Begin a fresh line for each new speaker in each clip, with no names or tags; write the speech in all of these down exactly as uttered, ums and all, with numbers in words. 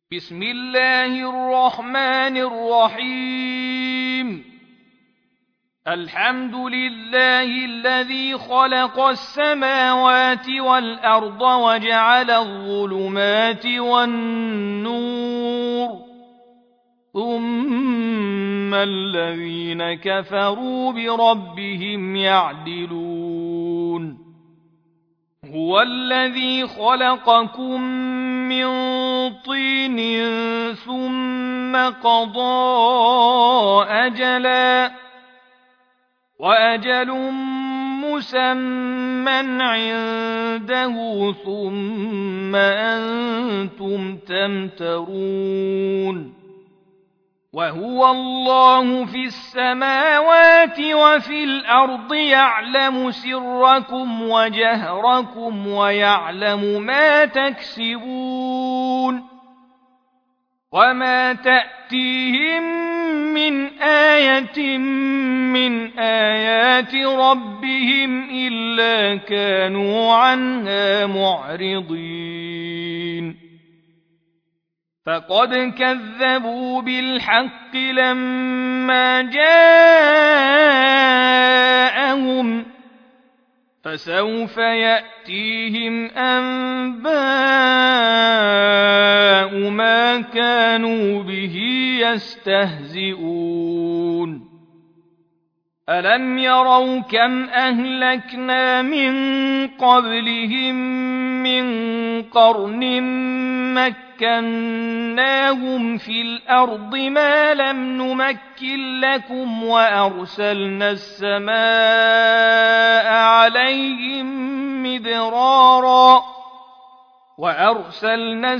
بسم الله الرحمن الرحيم. الحمد لله الذي خلق السماوات والأرض وجعل الظلمات والنور، ثم الذين كفروا بربهم يعدلون. هو الذي خلقكم من طين ثم قضى أجلا وأجل مسمى عنده ثم أنتم تمترون. وهو الله في السماوات وفي الأرض يعلم سركم وجهركم ويعلم ما تكسبون. وما تأتيهم من آية من آيات ربهم إلا كانوا عنها معرضين. فقد كذبوا بالحق لما جاءهم، فسوف يأتيهم أنباء ما كانوا به يستهزئون. ألم يروا كم أهلكنا من قبلهم من قرن مكناهم في الأرض ما لم نمكن لكم وأرسلنا السماء عليهم مدرارا وأرسلنا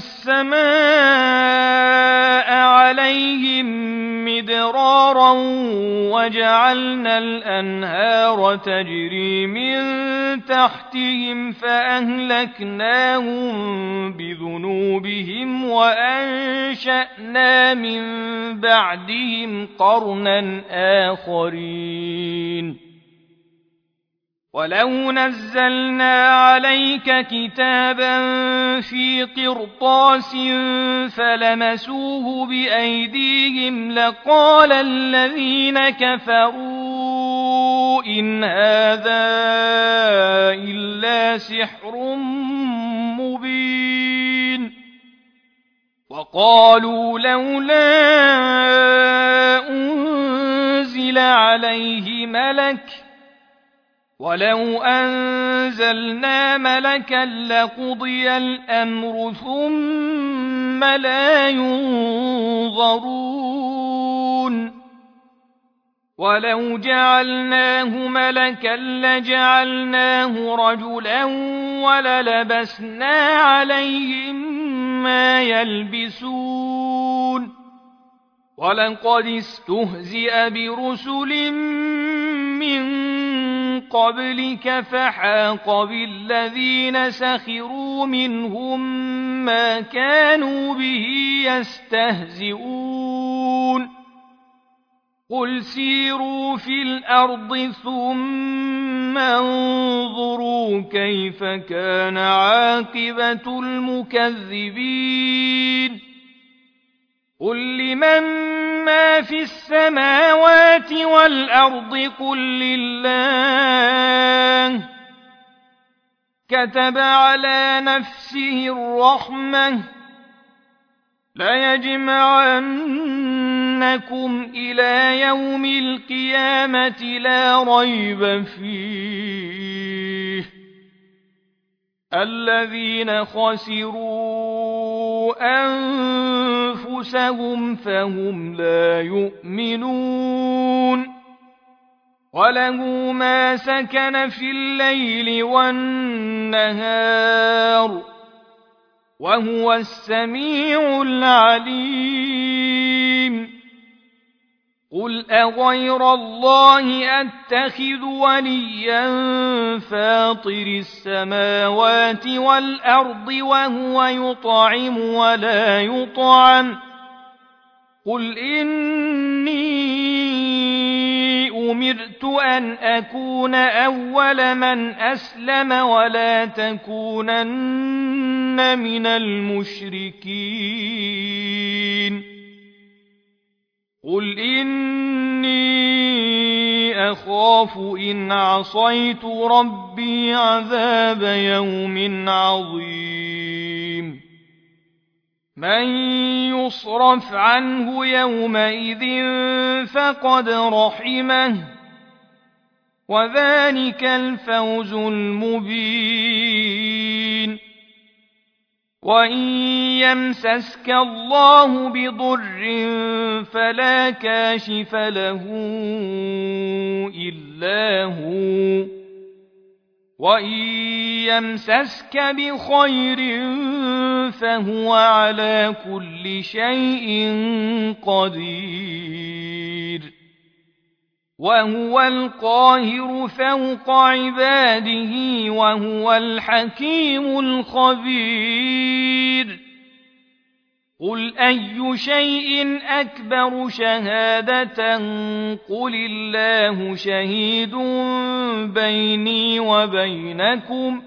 السماء عليهم مدرارا وجعلنا الأنهار تجري من تحتهم فأهلكناهم بذنوبهم وأنشأنا من بعدهم قرنا آخرين. ولو نزلنا عليك كتابا في قرطاس فلمسوه بأيديهم لقال الذين كفروا إن هذا إلا سحر مبين. وقالوا لولا أنزل عليه ملك ولو أنزلنا ملكا لقضي الأمر ثم لا ينظرون. ولو جعلناه ملكا لجعلناه رجلا وللبسنا عليهم ما يلبسون. ولقد استهزئ برسل من قبلك فحاق بالذين سخروا منهم ما كانوا به يستهزئون. قل سيروا في الأرض ثم انظروا كيف كان عاقبة المكذبين. قل لمن ما في السماوات والأرض قل لله. كتب على نفسه الرحمة ليجمعنكم إلى يوم القيامة لا ريب فيه. الذين خسروا أنفسهم فهم لا يؤمنون. وله ما سكن في الليل والنهار وهو السميع العليم. قل أغير الله أتخذ وليا فاطر السماوات والأرض وهو يطعم ولا يطعم. قل إني أمرت أن أكون أول من أسلم ولا تكونن من المشركين. قل إني أخاف إن عصيت ربي عذاب يوم عظيم من يصرف عنه يومئذ فقد رحمه وذلك الفوز المبين وإن يمسسك الله بضر فلا كاشف له إلا هو وإن يمسسك بخير فهو على كل شيء قدير وهو القاهر فوق عباده وهو الحكيم الخبير قل أي شيء أكبر شهادة قل الله شهيد بيني وبينكم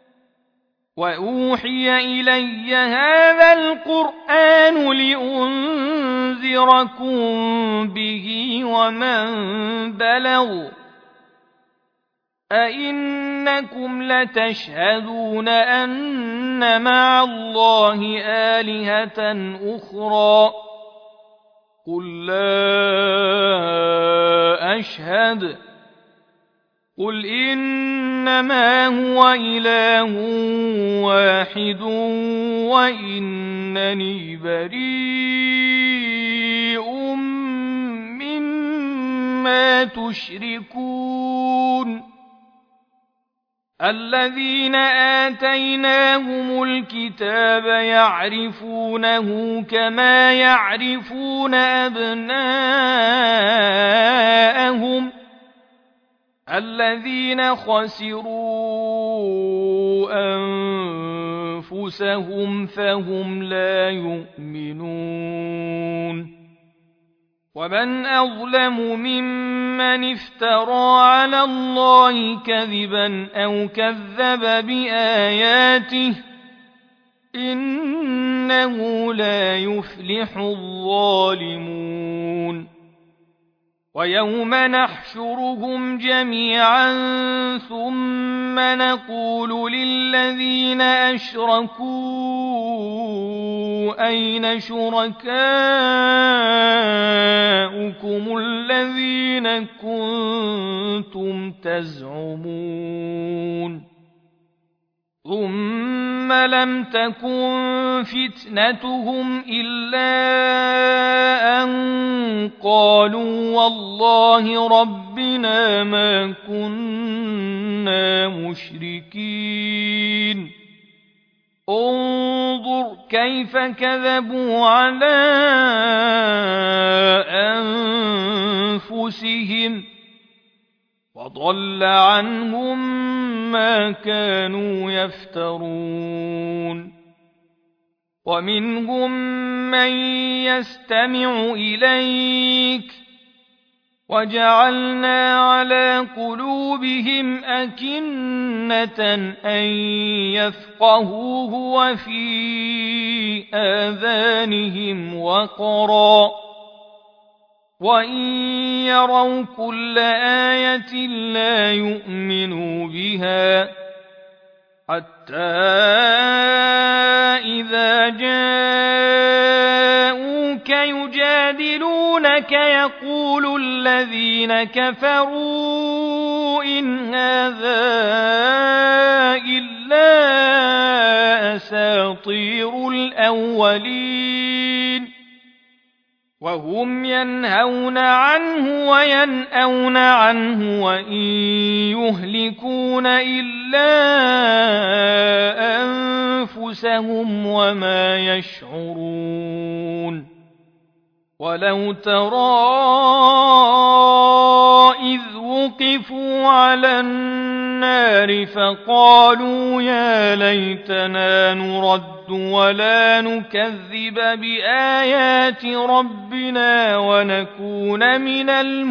وأوحي إلي هذا القرآن لأنذركم به ومن بلغ أئنكم لتشهدون أن مع الله آلهة أخرى قل لا أشهد قل إنما هو إله واحد وإنني بريء مما تشركون الذين آتيناهم الكتاب يعرفونه كما يعرفون أبناءهم الذين خسروا أنفسهم فهم لا يؤمنون ومن أظلم ممن افترى على الله كذبا أو كذب بآياته إنه لا يفلح الظالمون ويوم نحشرهم جميعا ثم نقول للذين أشركوا أين شركاؤكم الذين كنتم تزعمون ثم لم تكن فتنتهم إلا أن قالوا والله ربنا ما كنا مشركين انظر كيف كذبوا على أنفسهم وضل عنهم ما كانوا يفترون ومنهم من يستمع إليك وجعلنا على قلوبهم أكنة أن يفقهوه وفي آذانهم وقرا وإن يروا كل آية لا يؤمنوا بها حتى إذا جاءوك يجادلونك يقول الذين كفروا إن هذا إلا أساطير الأولين وهم ينهون عنه وينأون عنه وإن يهلكون إلا أنفسهم وما يشعرون ولو ترى إذ وقفوا على النار فقالوا يا ليتنا نرد ولا نكذب بآيات ربنا ونكون من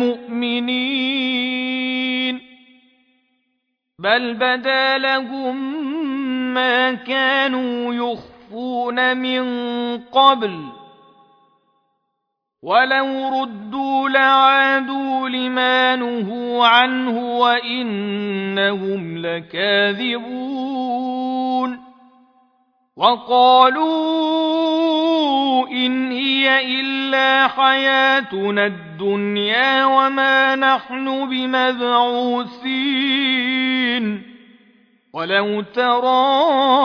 المؤمنين بل بدا لهم ما كانوا يخفون من قبل ولو ردوا لعادوا لما نهوا عنه وإنهم لكاذبون وقالوا إن هي إلا حياتنا الدنيا وما نحن بمبعوثين ولو ترى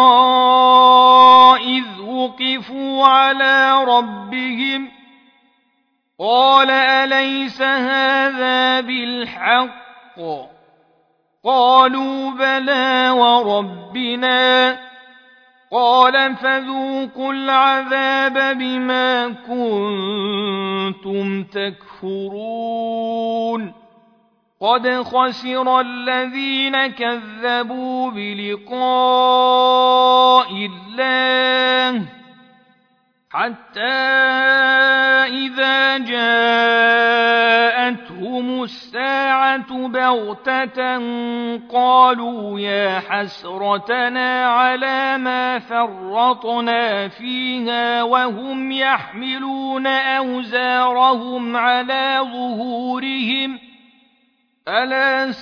إذ وقفوا على ربهم قال أليس هذا بالحق قالوا بلى وربنا قال فذوقوا العذاب بما كنتم تكفرون قد خسر الذين كذبوا بلقاء الله حتى إذا جاءتهم الساعة بغتة قالوا يا حسرتنا على ما فرطنا فيها وهم يحملون أوزارهم على ظهورهم ألا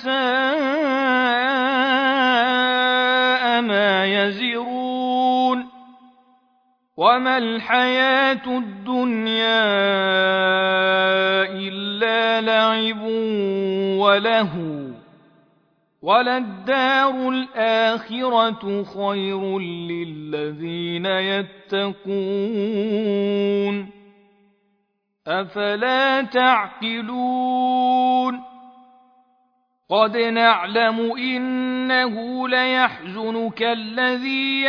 ساء ما يزرون وما الحياة الدنيا إلا لعب ولهو وللدار الآخرة خير للذين يتقون أفلا تعقلون قد نعلم إنه ليحزنك الذي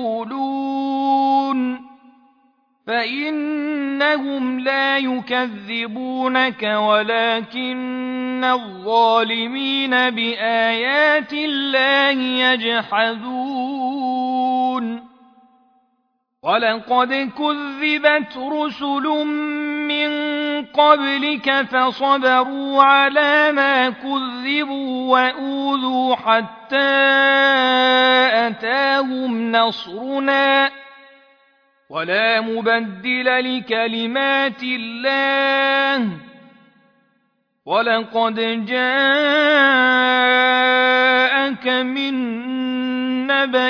يقولون فإنهم لا يكذبونك ولكن الظالمين بآيات الله يجحدون ولقد كذبت رسل من قبلك فصبروا على ما كذبوا وأوذوا حتى أتاهم نصرنا ولا مبدل لكلمات الله ولقد جاءك من نبأ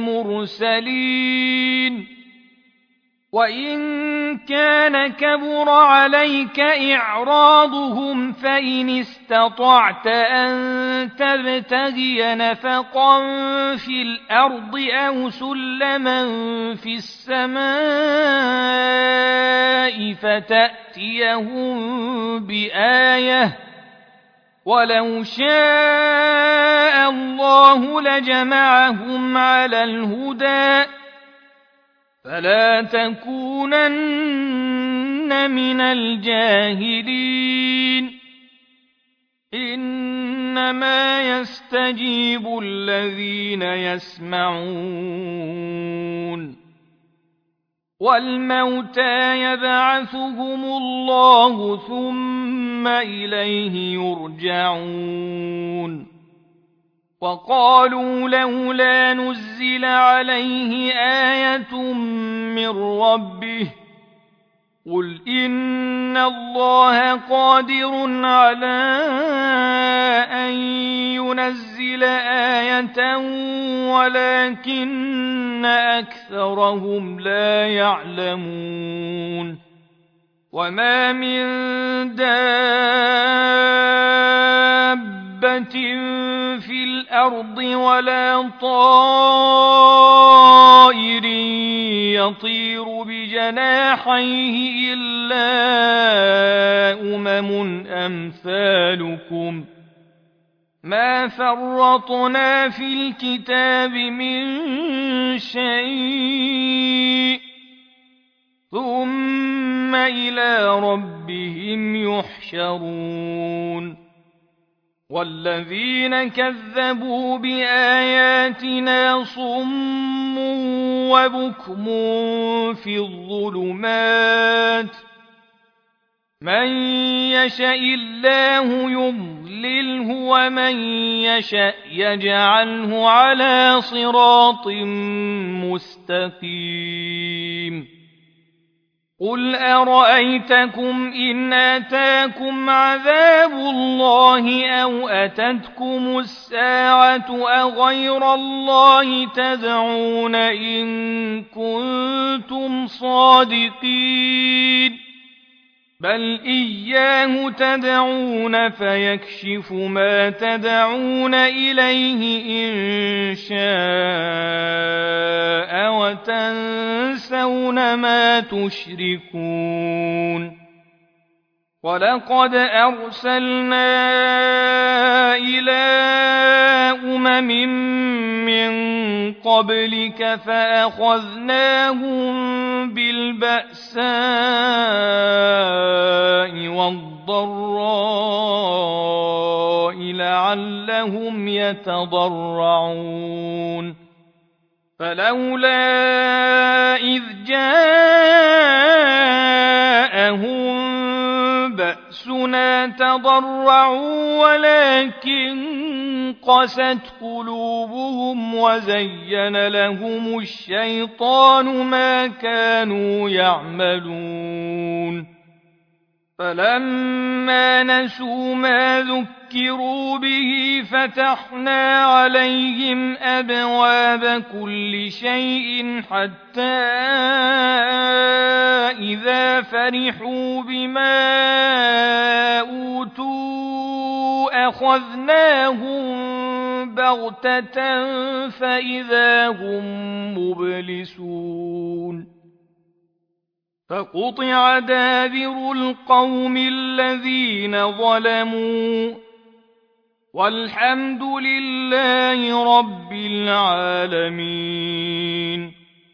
المرسلين وإن كان كبر عليك إعراضهم فإن استطعت أن تبتغي نفقا في الأرض أو سلما في السماء فتأتيهم بآية ولو شاء الله لجمعهم على الهدى فلا تكونن من الجاهلين إنما يستجيب الذين يسمعون والموتى يبعثهم الله ثم إليه يرجعون وقالوا لولا نزل عليه آية من ربه قل إن الله قادر على أن ينزل آية ولكن أكثرهم لا يعلمون وما من دابة في الأرض ولا طائر يطير بجناحيه إلا أمم أمثالكم ما فرطنا في الكتاب من شيء ثم إلى ربهم يحشرون والذين كذبوا بآياتنا صم وبكم في الظلمات من يشاء الله يضلله ومن يشاء يجعله على صراط مستقيم قل أرأيتكم إن أتاكم عذاب الله أو أتتكم الساعة أغير الله تدعون إن كنتم صادقين بل إياه تدعون فيكشف ما تدعون إليه إن شاء وتنسون ما تشركون ولقد أرسلنا إلى أمم من قبلك فأخذناهم بالبأساء والضراء لعلهم يتضرعون فلولا إذ جاءهم بأسنا تضرعوا ولكن قست قلوبهم وزين لهم الشيطان ما كانوا يعملون فلما نسوا ما ذكروا به فتحنا عليهم أبواب كل شيء حتى إذا فرحوا بما أوتوا أخذناهم بغتة فإذا هم مبلسون فقطع دابر القوم الذين ظلموا والحمد لله رب العالمين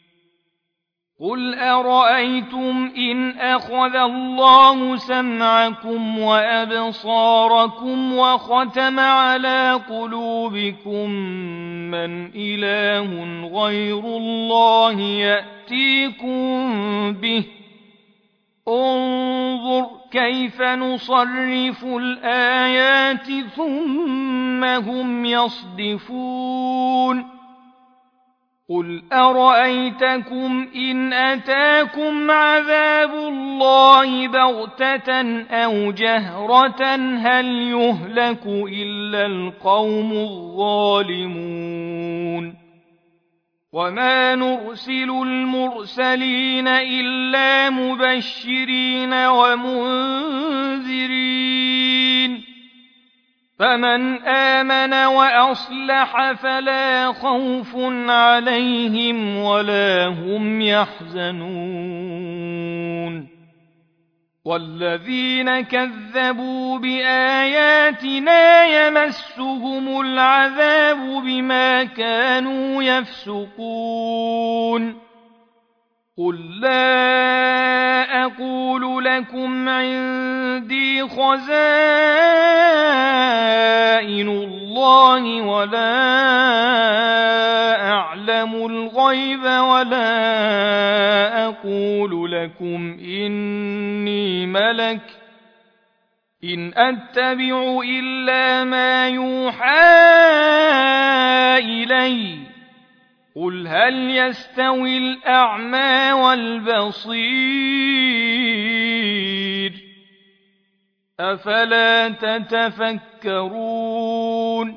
قل أرأيتم إن أخذ الله سمعكم وأبصاركم وختم على قلوبكم من إله غير الله يأتيكم به انظر كيف نصرف الآيات ثم هم يصدفون قل أرأيتكم إن أتاكم عذاب الله بغتة أو جهرة هل يهلك إلا القوم الظالمون وما نرسل المرسلين إلا مبشرين ومنذرين فمن آمن وأصلح فلا خوف عليهم ولا هم يحزنون والذين كذبوا بآياتنا يمسهم العذاب بما كانوا يفسقون قل لا أقول لكم عندي خزائن الله ولا أعلم الغيب ولا أقول لكم إني ملك إن أتبع إلا ما يوحى إلي قل هل يستوي الأعمى والبصير أفلا تتفكرون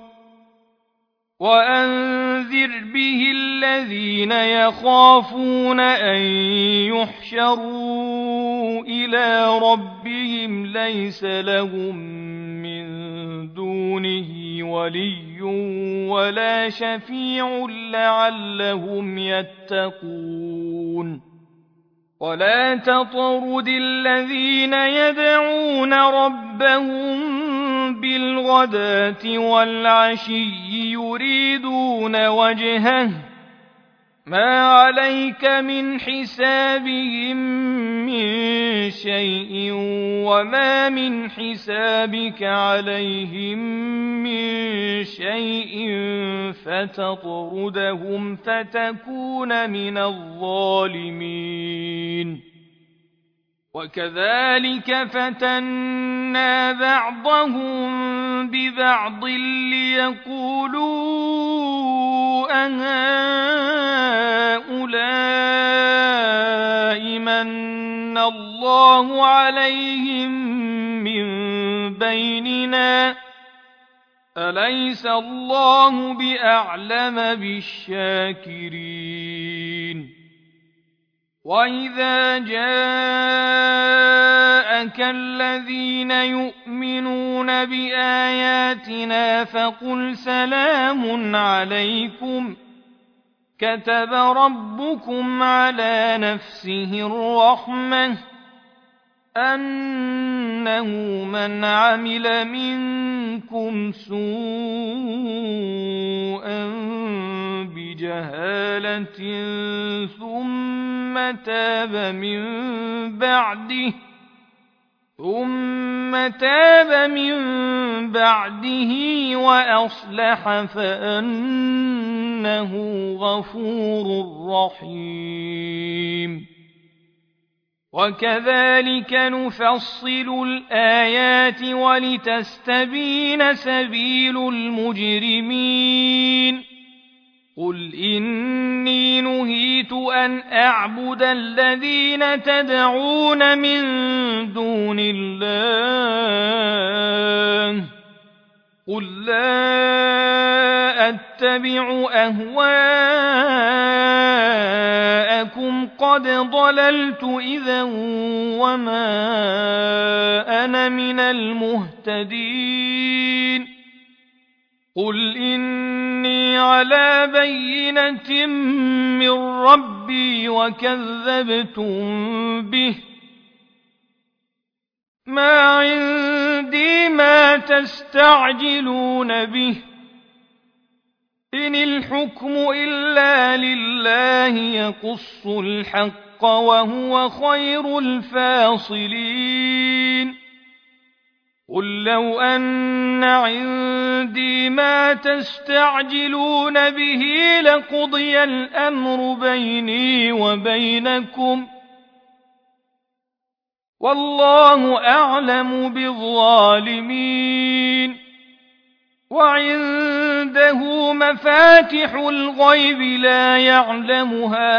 وأنذر به الذين يخافون أن يحشروا إلى ربهم ليس لهم من دونه ولي ولا شفيع لعلهم يتقون ولا تطرد الذين يدعون ربهم بالغداة والعشي يريدون وجهه ما عليك من حسابهم من شيء وما من حسابك عليهم من شيء فتطردهم فتكون من الظالمين وكذلك فتنا بعضهم ببعض ليقولوا أهؤلاء من الله عليهم من بيننا أليس الله بأعلم بالشاكرين وإذا جاءك الذين يؤمنون بآياتنا فقل سلام عليكم كتب ربكم على نفسه الرحمة أنه من عمل منكم سوءا بجهالة ثم تاب من بعده ثم تاب من بعده وأصلح فأنه غفور رحيم وكذلك نفصل الآيات ولتستبين سبيل المجرمين قل إني نهيت أن أعبد الذين تدعون من دون الله قل لا أتبع أهواءكم قد ضللت إذا وما أنا من المهتدين قل إني على بينة من ربي وكذبتم به ما عندي ما تستعجلون به إن الحكم إلا لله يقص الحق وهو خير الفاصلين قل لو أن عندي ما تستعجلون به لقضي الأمر بيني وبينكم والله أعلم بالظالمين وعنده مفاتح الغيب لا يعلمها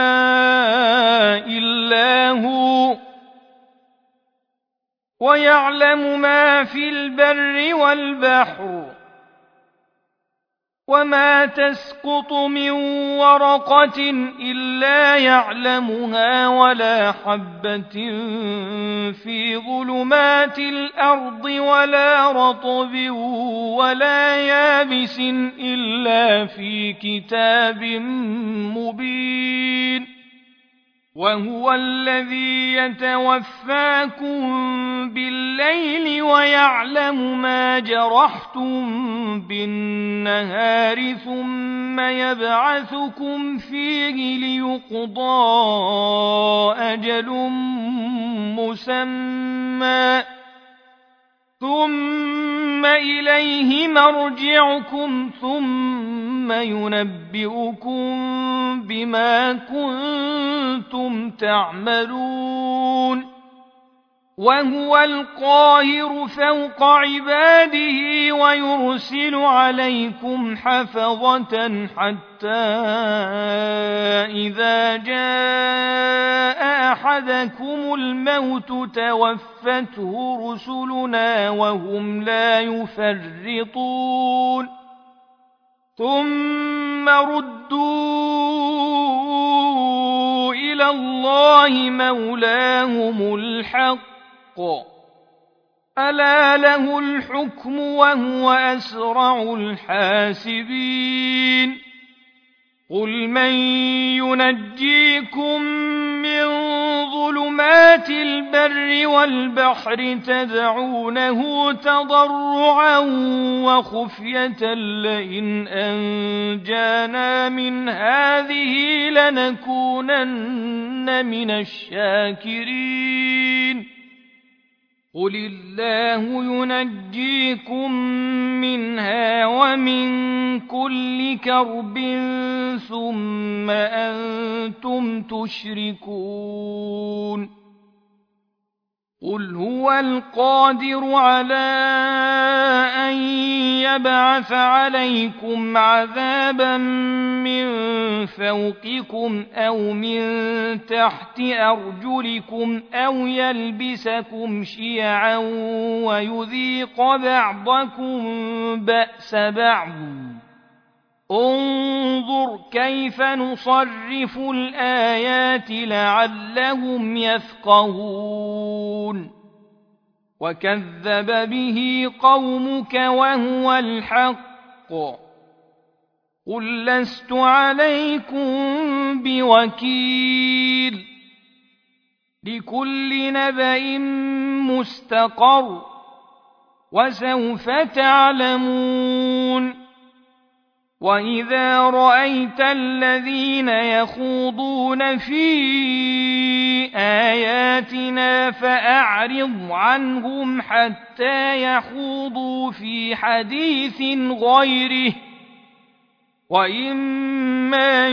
إلا هو ويعلم ما في البر والبحر وما تسقط من ورقة إلا يعلمها ولا حبة في ظلمات الأرض ولا رطب ولا يابس إلا في كتاب مبين وهو الذي يتوفاكم بالليل ويعلم ما جرحتم بالنهار ثم يبعثكم فيه ليقضى أجل مسمى ثم إليه مرجعكم ثم ينبئكم بما كنتم تعملون وهو القاهر فوق عباده ويرسل عليكم حفظة حتى إذا جاء أحدكم الموت توفته رسلنا وهم لا يفرطون ثم ردوا إلى الله مولاهم الحق ألا له الحكم وهو أسرع الحاسبين قل من ينجيكم من ظلمات البر والبحر تدعونه تضرعا وخفية لئن أنجانا من هذه لنكونن من الشاكرين قل الله ينجيكم منها ومن كل كرب ثم أنتم تشركون قل هو القادر على أن يبعث عليكم عذابا من فوقكم أو من تحت أرجلكم أو يلبسكم شيعا ويذيق بعضكم بأس بعض انظر كيف نصرف الآيات لعلهم يفقهون وكذب به قومك وهو الحق قل لست عليكم بوكيل لكل نبأ مستقر وسوف تعلمون وإذا رأيت الذين يخوضون في آياتنا فأعرض عنهم حتى يخوضوا في حديث غيره وإما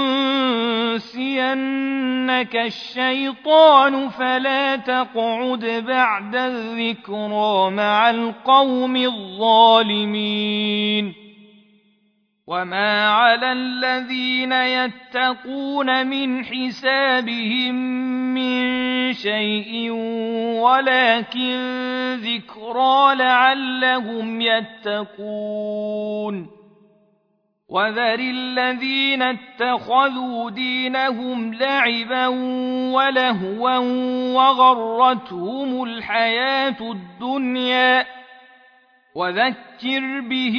ينسينك الشيطان فلا تقعد بعد الذكرى مع القوم الظالمين وما على الذين يتقون من حسابهم من شيء ولكن ذكرى لعلهم يتقون وذر الذين اتخذوا دينهم لعبا ولهوا وغرتهم الحياة الدنيا وذكر به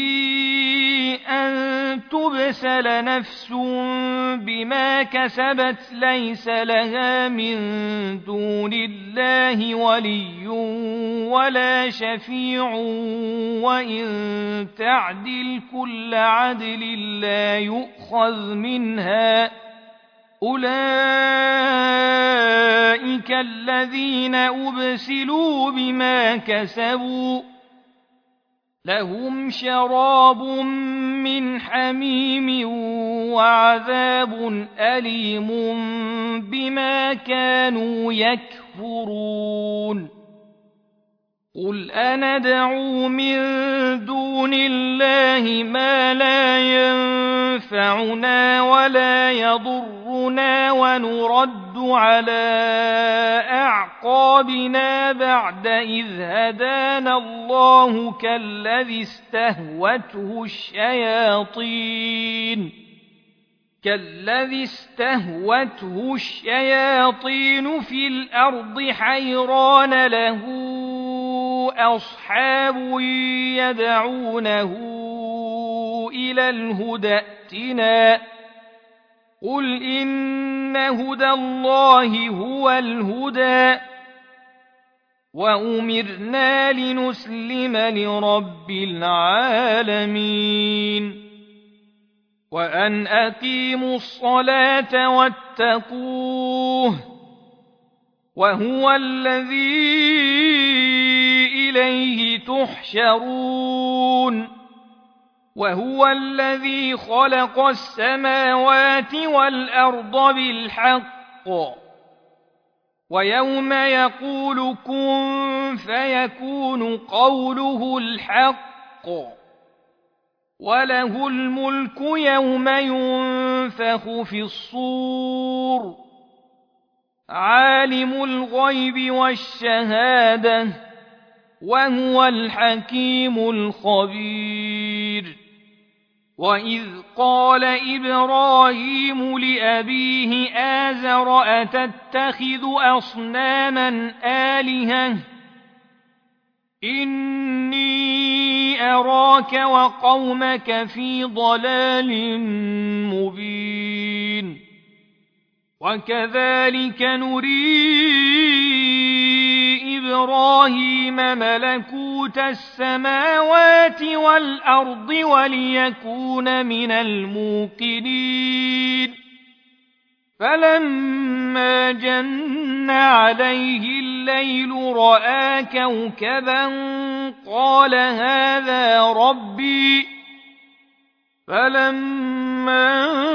أن تبسل نفس بما كسبت ليس لها من دون الله ولي ولا شفيع وإن تعدل كل عدل لا يؤخذ منها أولئك الذين أبسلوا بما كسبوا لهم شراب من حميم وعذاب أليم بما كانوا يكفرون قل أندعو من دون الله ما لا ينفعنا ولا يضرنا ونرد على أعقابنا بعد إذ هدانا الله كالذي استهوته الشياطين كالذي استهوته الشياطين في الأرض حيران له أصحاب يدعونه إلى الهدى ائتنا قل إن هدى الله هو الهدى وأمرنا لنسلم لرب العالمين وأن أقيموا الصلاة واتقوه وهو الذي إليه تحشرون وهو الذي خلق السماوات والأرض بالحق ويوم يقول كن فيكون قوله الحق وله الملك يوم ينفخ في الصور عالم الغيب والشهادة وهو الحكيم الخبير وإذ قال إبراهيم لأبيه آزر أتتخذ أصناما آلهة إني أراك وقومك في ضلال مبين وكذلك نري إبراهيم ملكوت السماوات والأرض وليكون من الموقنين فلما جن عليه الليل رأى كوكبا قال هذا ربي فلما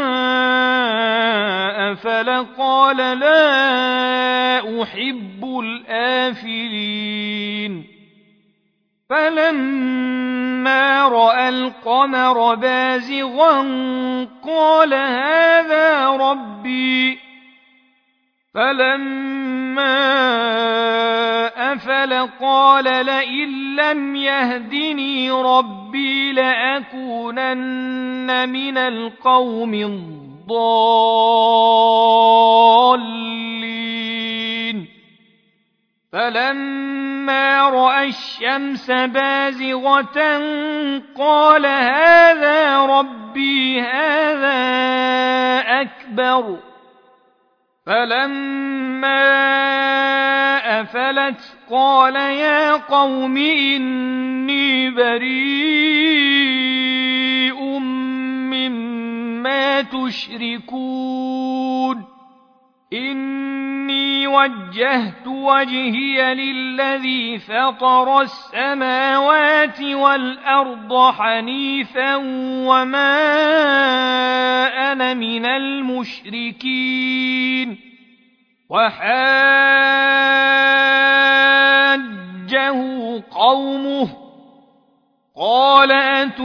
أفل قال لا أحب الآفلين فلما رأى القمر بازغا قال هذا ربي فلما أفل قال لئن لم يهدني ربي لأكونن من القوم الضالين فلما رأى الشمس بازغة قال هذا ربي هذا أكبر فلما أفلت قال يا قوم إني بريء مما تشركون إني وجهت وجهي للذي فطر السماوات والأرض حنيفا وما أنا من المشركين وحاجه قومه قال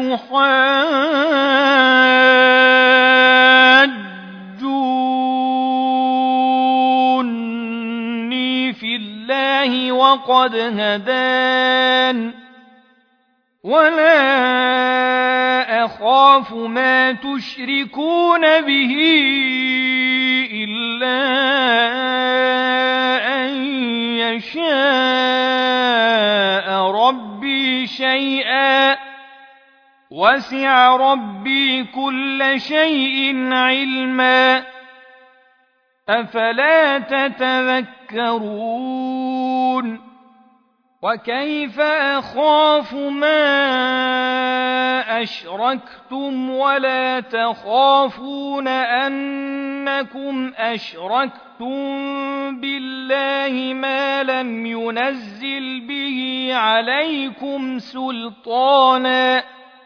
أتحاجوني في الله وقد هدان ولا أخاف ما تشركون به إلا أن يشاء ربي شيئا وسع ربي كل شيء علما أفلا تتذكرون وكيف أخاف ما أشركتم ولا تخافون أنكم أشركتم بالله ما لم ينزل به عليكم سلطانا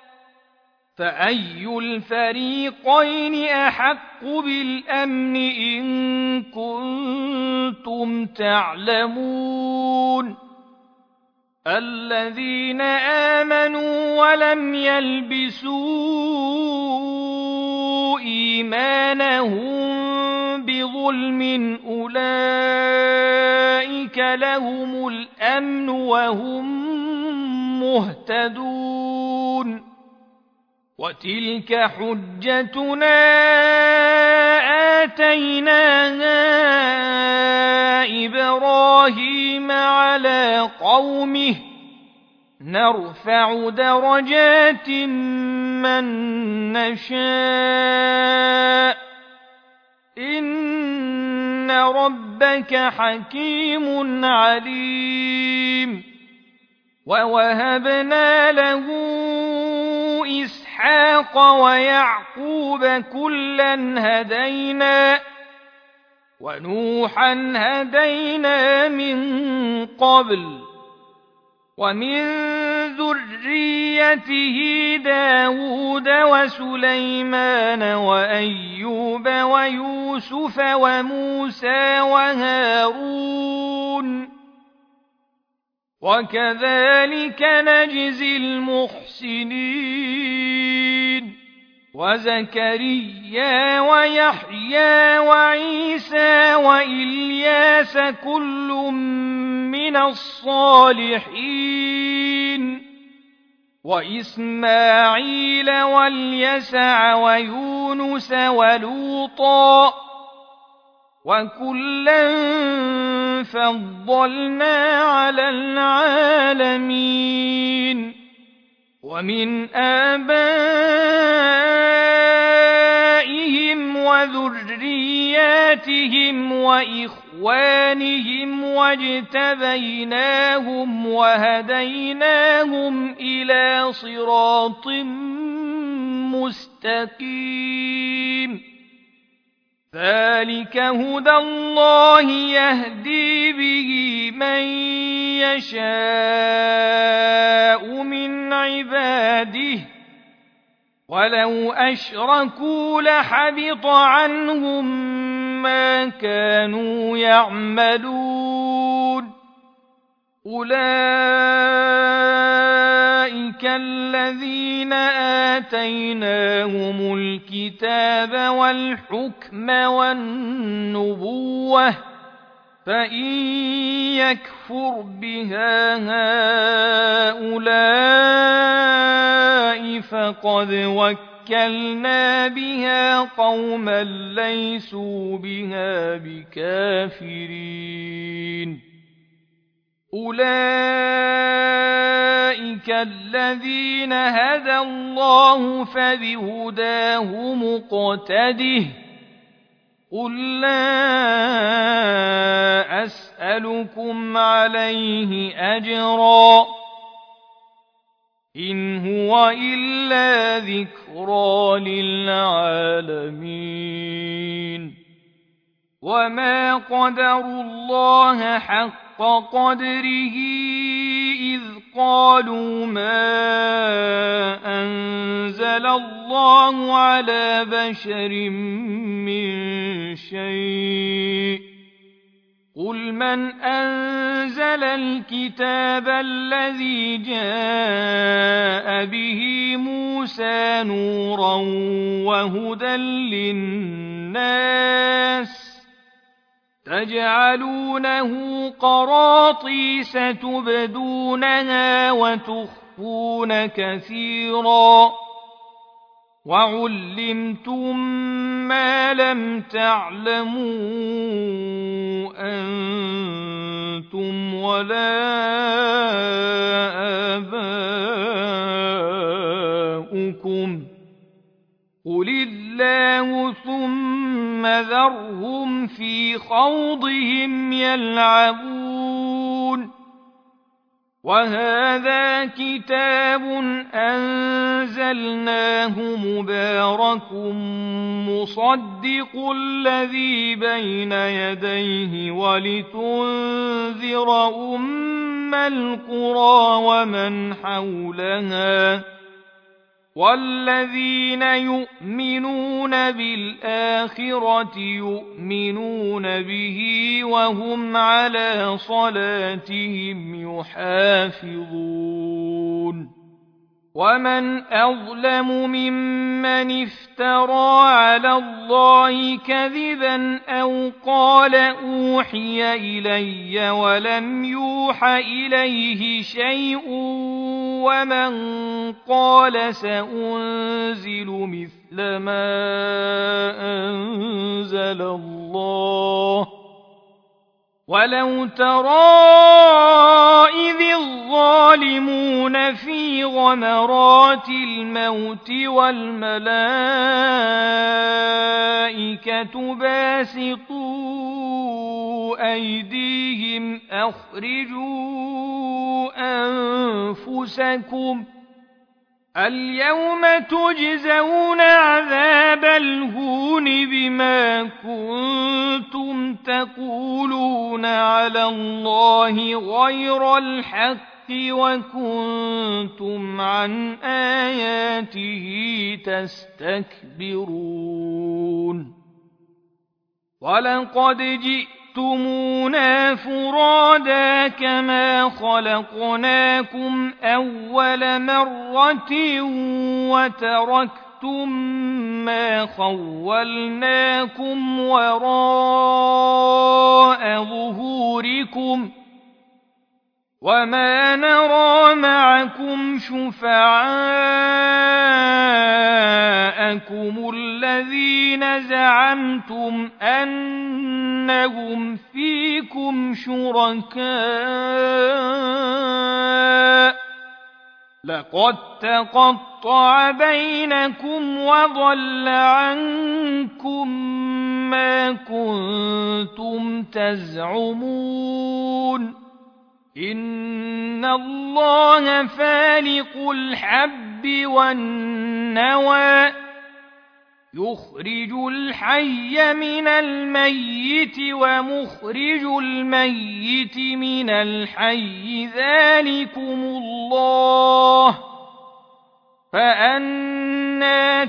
فأي الفريقين أحق بالأمن إن كنتم تعلمون الذين آمنوا ولم يلبسوا إيمانهم بظلم أولئك لهم الأمن وهم مهتدون وتلك حجتنا آتيناها إبراهيم على قومه نرفع درجات من نشاء إن ربك حكيم عليم ووهبنا له إسحاق ويعقوب كلا هدينا ونوحا هدينا من قبل ومن ذريته داود وسليمان وأيوب ويوسف وموسى وهارون وكذلك نجزي المحسنين وزكريا ويحيى وعيسى وإلياس كل من الصالحين وإسماعيل واليسع ويونس ولوطا وكلا فضلنا على العالمين ومن آبائهم وذرياتهم وإخوانهم واجتبيناهم وهديناهم إلى صراط مستقيم ذلك هدى الله يهدي به من يشاء من عباده ولو أشركوا لحبط عنهم ما كانوا يعملون أولئك الذين آتيناهم الكتاب والحكم والنبوة فإن يكفر بها هؤلاء فقد وكلنا بها قوما ليسوا بها بكافرين أولئك الذين هدى الله فبهداه مقتده قل لا أسألكم عليه أجرا إن هو إلا ذكرى للعالمين وما قدروا الله حق قدره إذ قالوا ما أنزل الله على بشر من شيء قل من أنزل الكتاب الذي جاء به موسى نورا وهدى للناس تجعلونه قراطيس تبدونها وتخفون كثيرا وعلمتم ما لم تعلموا أنتم ولا آباؤكم قل الله ثم ذرهم في خوضهم يلعبون وهذا كتاب أنزلناه مبارك مصدق الذي بين يديه ولتنذر أم القرى ومن حولها والذين يؤمنون بالآخرة يؤمنون به وهم على صلاتهم يحافظون ومن أظلم ممن افترى على الله كذبا أو قال أوحي إلي ولم يوح إليه شيء ومن قال سأنزل مثل ما أنزل الله ولو ترى إذ الظالمون في غمرات الموت والملائكة باسطوا أيديهم أخرجوا أنفسكم اليوم تجزون عذاب الهون بما كنتم تقولون على الله غير الحق وكنتم عن آياته تستكبرون ولقد جئتمونا فرادا كما خلقناكم أول مرة وتركتم ما خولناكم وراء ظهوركم وما نرى معكم شفعاءكم الذين زعمتم أنهم فيكم شركاء لقد تقطع بينكم وضل عنكم ما كنتم تزعمون إن الله فالق الحب والنوى يخرج الحي من الميت ومخرج الميت من الحي ذلكم الله فأنى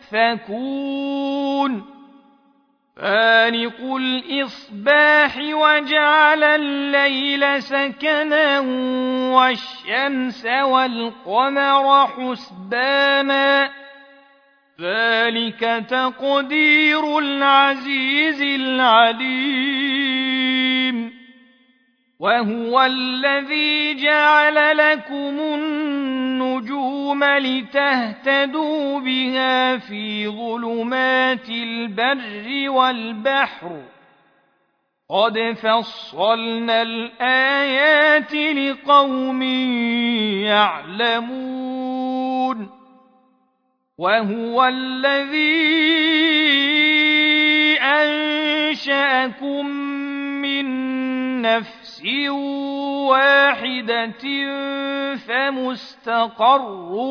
تؤفكون فالق الإصباح وجعل الليل سكنا والشمس والقمر حسبانا ذلك تقدير العزيز العليم وهو الذي جعل لكم النجوم لتهتدوا بها في ظلمات البر والبحر قد فصلنا الآيات لقوم يعلمون وهو الذي أنشأكم من نفس واحدة فمستقر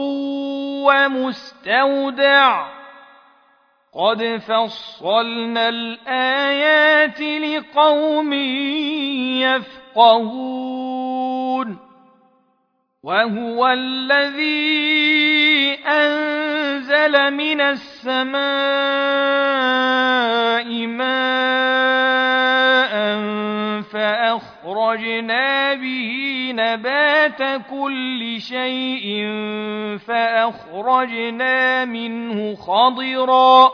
ومستودع قد فصلنا الآيات لقوم يفقهون وهو الذي أنزل من السماء ماء فأخرجنا به نبات كل شيء فأخرجنا منه خضرا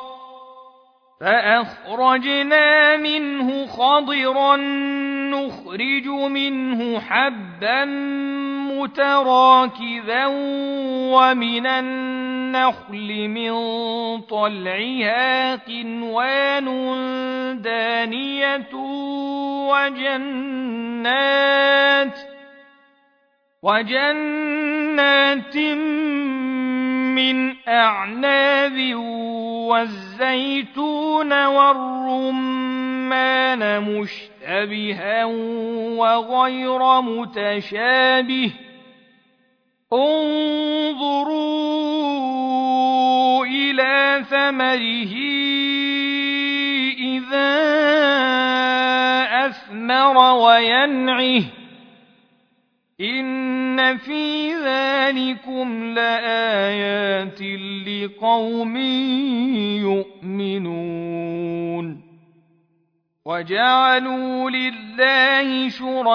فأخرجنا منه خضرا نخرج منه حبا متراكبا ومن النخل من طلعها قنوان دانية وجنات وجنات من أعناب والزيتون والرمان مشتبها وغير متشابه انظروا إلى ثمره إذا أثمر وينعه إن في ذلكم لآيات لقوم يؤمنون وجعلوا لله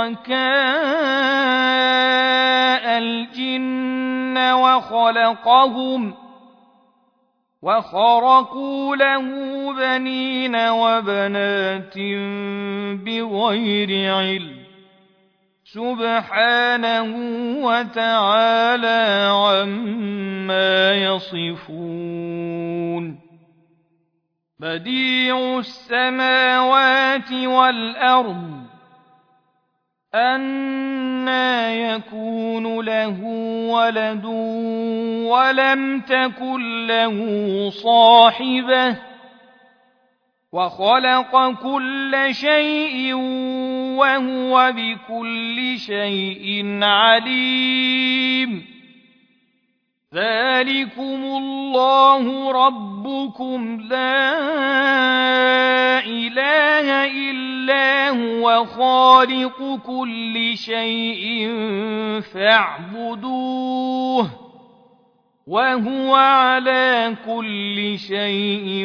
شركاء الجن وخلقهم وخرقوا له بنين وبنات بغير علم سبحانه وتعالى عما يصفون بديع السماوات والأرض أنى يكون له ولد ولم تكن له صاحبة وخلق كل شيء وهو بكل شيء عليم ذلكم الله ربكم لا إله إلا هو خالق كل شيء فاعبدوه وهو على كل شيء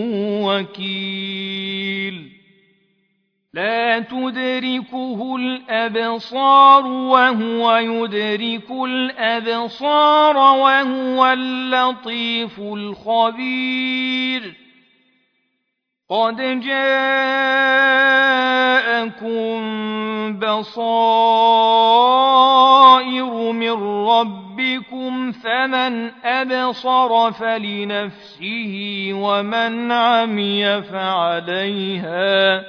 وكيل لا تدركه الأبصار وهو يدرك الأبصار وهو اللطيف الخبير قد جاءكم بصائر من ربكم فمن أبصر فلنفسه ومن عمي فعليها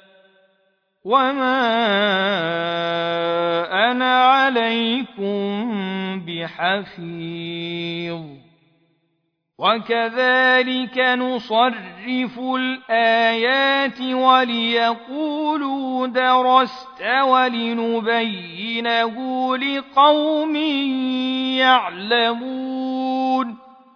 وما أنا عليكم بحفيظ وكذلك نصرف الآيات وليقولوا درست ولنبينه لقوم يعلمون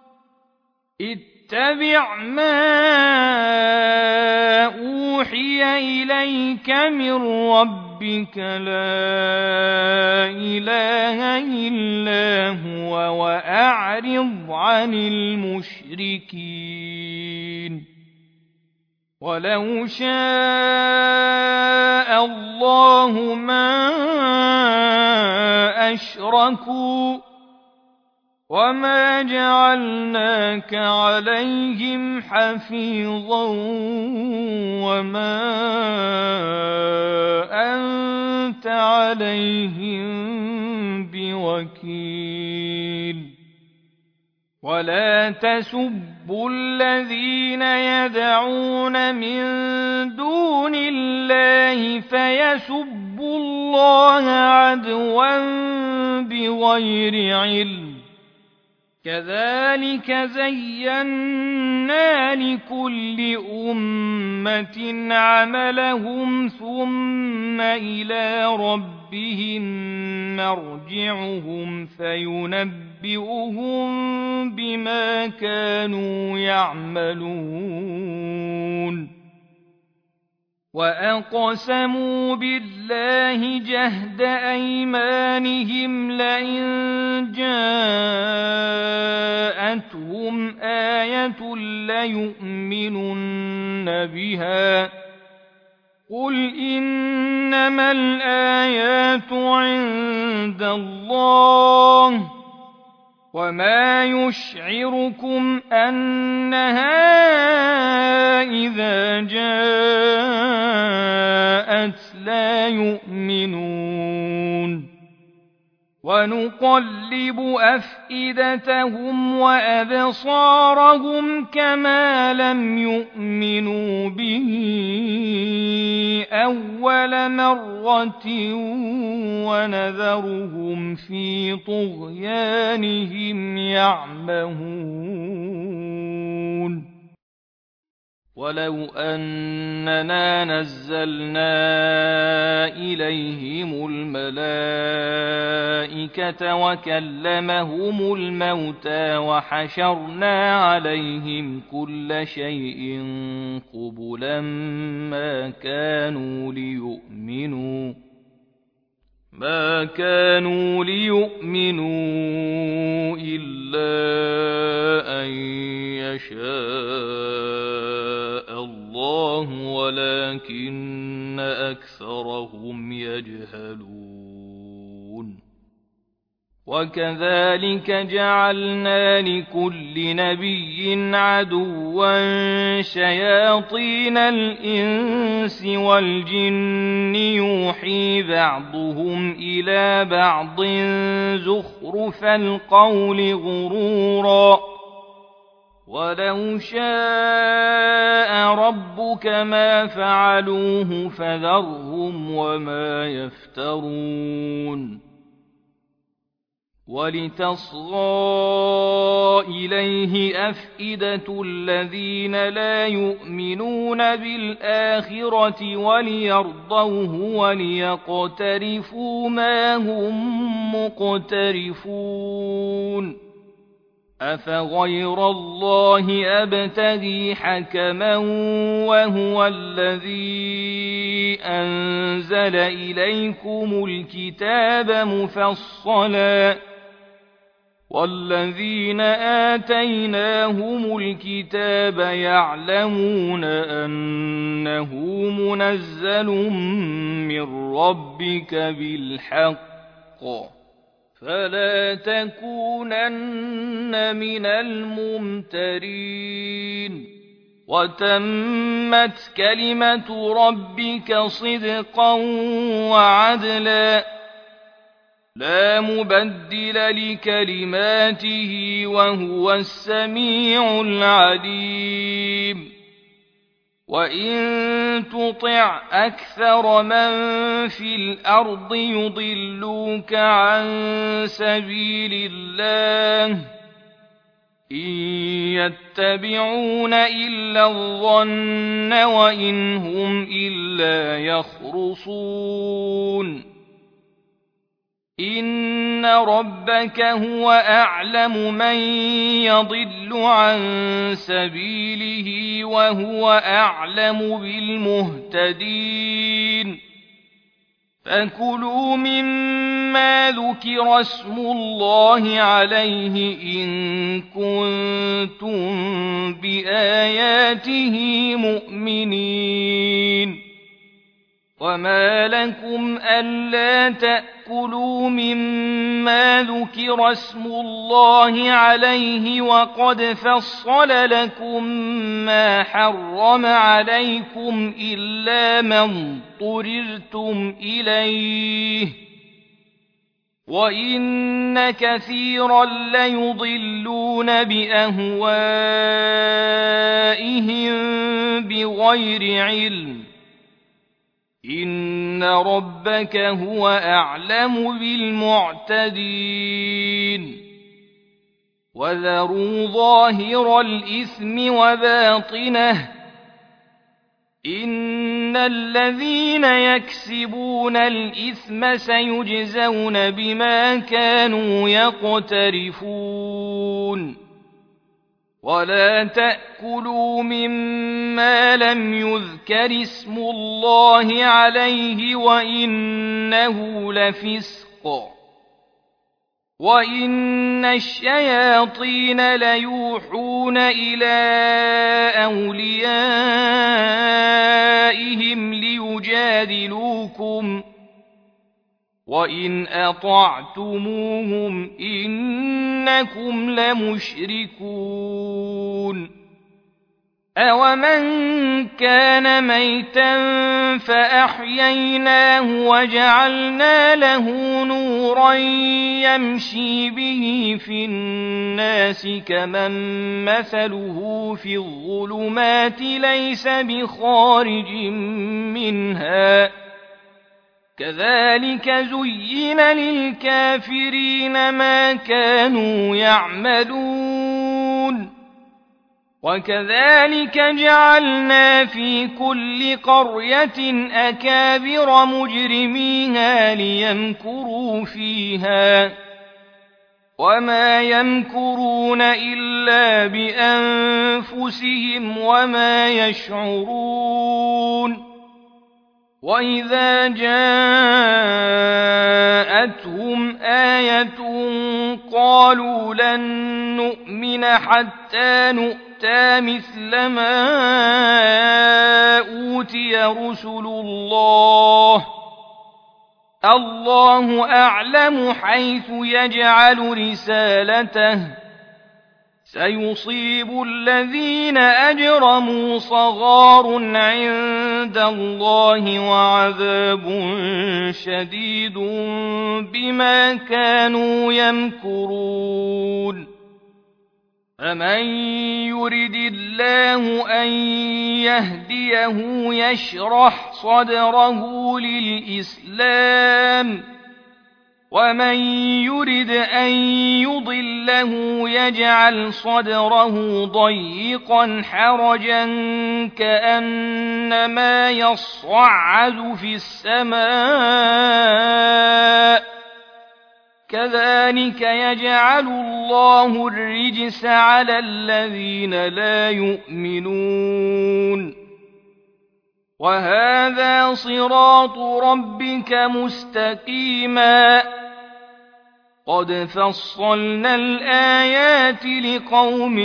اتبع ما أوحي إليك من ربك ربك لا إله إلا هو وأعرض عن المشركين ولو شاء الله ما أشركوا وما جعلناك عليهم حفيظا وما أنت عليهم بوكيل ولا تسبوا الذين يدعون من دون الله فيسبوا الله عدوا بغير علم كذلك زينا لكل أمة عملهم ثم إلى ربهم مرجعهم فينبئهم بما كانوا يعملون وأقسموا بالله جهد أيمانهم لئن جاءتهم آية ليؤمنن بها قل إنما الآيات عند الله وما يشعركم أنها إذا جاءت لا يؤمنون ونقلب أفئدتهم وأبصارهم كما لم يؤمنوا به أول مرة ونذرهم في طغيانهم يعمهون ولو أننا نزلنا إليهم الملائكة وكلمهم الموتى وحشرنا عليهم كل شيء قبلا ما كانوا ليؤمنوا ما كانوا ليؤمنوا إلا أن يشاء الله ولكن أكثرهم يجهلون وكذلك جعلنا لكل نبي عدوا شياطين الإنس والجن يوحي بعضهم إلى بعض زخرف القول غرورا ولو شاء ربك ما فعلوه فذرهم وما يفترون ولتصغى إليه أفئدة الذين لا يؤمنون بالآخرة وليرضوه وليقترفوا ما هم مقترفون أفغير الله أبتغي حكما وهو الذي أنزل إليكم الكتاب مفصلا والذين آتيناهم الكتاب يعلمون أنه منزل من ربك بالحق فلا تكونن من الممترين وتمت كلمة ربك صدقا وعدلا لا مبدل لكلماته وهو السميع العليم وإن تطع أكثر من في الأرض يضلوك عن سبيل الله إن يتبعون إلا الظن وإن هم إلا يخرصون إن ربك هو أعلم من يضل عن سبيله وهو أعلم بالمهتدين فكلوا مما ذكر اسم الله عليه إن كنتم بآياته مؤمنين وما لكم ألا تأكلوا مما ذكر اسم الله عليه وقد فصل لكم ما حرم عليكم إلا من اضطررتم إليه وإن كثيرا ليضلون بأهوائهم بغير علم إن ربك هو أعلم بالمعتدين وذروا ظاهر الإثم وباطنه إن الذين يكسبون الإثم سيجزون بما كانوا يقترفون ولا تأكلوا مما لم يذكر اسم الله عليه وإنه لفسق وإن الشياطين ليوحون إلى أوليائهم ليجادلوكم وإن أطعتموهم إنكم لمشركون أومن كان ميتا فأحييناه وجعلنا له نورا يمشي به في الناس كمن مثله في الظلمات ليس بخارج منها كذلك زين للكافرين ما كانوا يعملون وكذلك جعلنا في كل قرية أكابر مجرميها ليمكروا فيها وما يمكرون إلا بأنفسهم وما يشعرون وإذا جاءتهم آية قالوا لن نؤمن حتى نؤتى مثل ما أوتي رسل الله الله أعلم حيث يجعل رسالته سيصيب الذين أجرموا صغار عند الله وعذاب شديد بما كانوا يمكرون فمن يرد الله أن يهديه يشرح صدره للإسلام ومن يرد أن يضله يجعل صدره ضيقا حرجا كأنما يصعد في السماء كذلك يجعل الله الرجس على الذين لا يؤمنون وهذا صراط ربك مستقيما قد فصلنا الآيات لقوم